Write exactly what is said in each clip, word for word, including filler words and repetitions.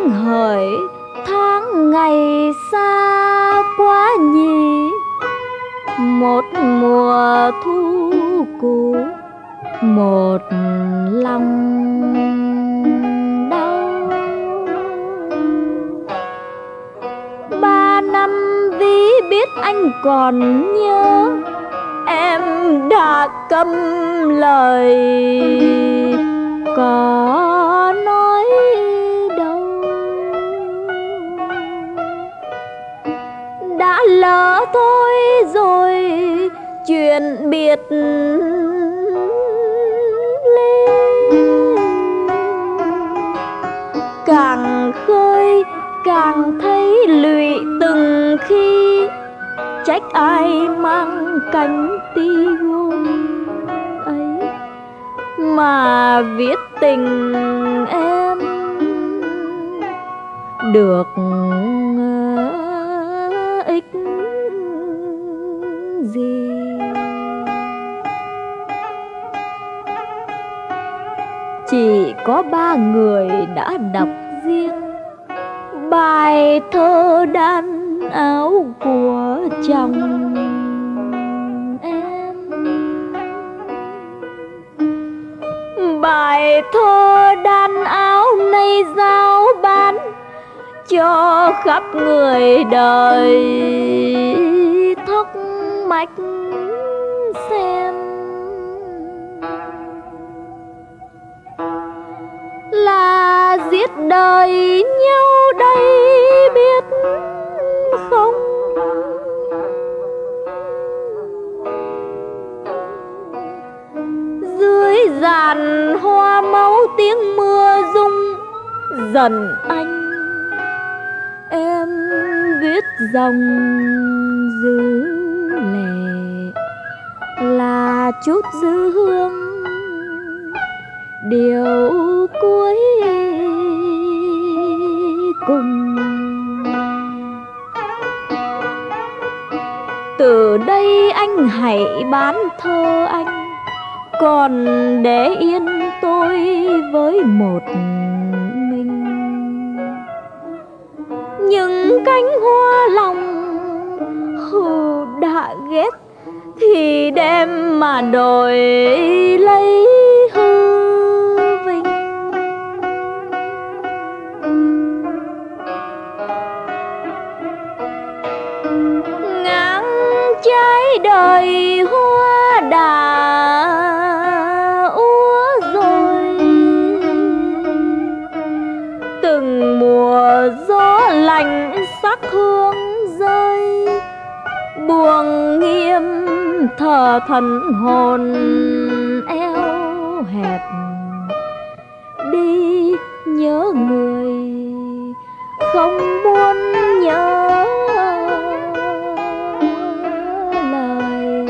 anh hỡi tháng ngày xa quá nhỉ, một mùa thu cũ, một lòng đau. Ba năm ví biết anh còn nhớ, em đã câm lời có nói đâu. Đã lỡ thôi rồi chuyện biệt ly, càng khơi càng thấy lụy từng khi, trách ai mang cánh ti gôn ấy mà viết tình em được ích gì. Chỉ có ba người đã đọc riêng bài thơ đan áo của chồng em. Bài thơ đan áo nay giao bán cho khắp người đời thắc mắc xem, là giết đời nhau đây biết không? Dưới dàn hoa máu tiếng mưa rung dần anh, em viết dòng dư lệ là chút dư hương điều cuối cùng. Từ đây anh hãy bán thơ anh, còn để yên tôi với một mình. Những cánh hoa lòng hừ đã ghét thì đem mà đổi lấy hư vinh. Ngang trái đời hoa đã úa rồi, từng mùa gió lạnh sắc hương rơi, buông nghiêm thờ thần hồn eo hẹp. Đi nhớ người không muốn nhớ lời.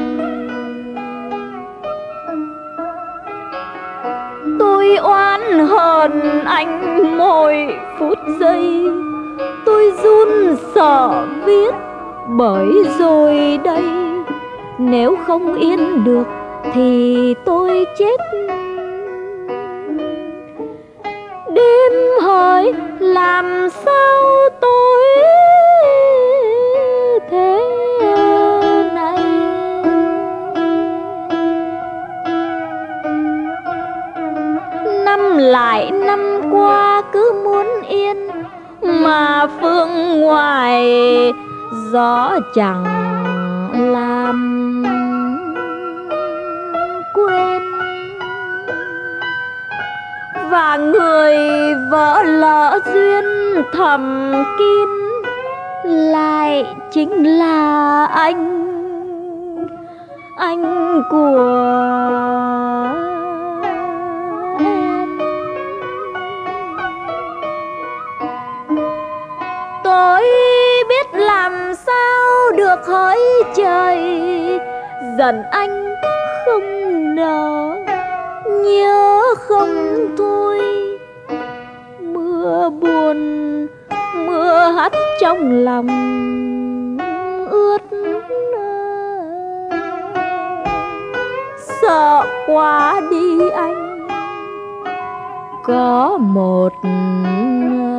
Tôi oán hờn anh mỗi phút giây, tôi run sợ viết bởi rồi đây. Nếu không yên được thì tôi chết. Đêm hỏi làm sao tôi thế này, năm lại năm qua cứ muốn yên, mà phương ngoài gió chẳng làm quên. Và người vỡ lỡ duyên thầm kín lại chính là anh, anh của em. Tôi biết làm sao được hỡi trời, giận anh không nỡ, nhớ không thôi. Mưa buồn mưa hắt trong lòng ướt, sợ quá đi anh có một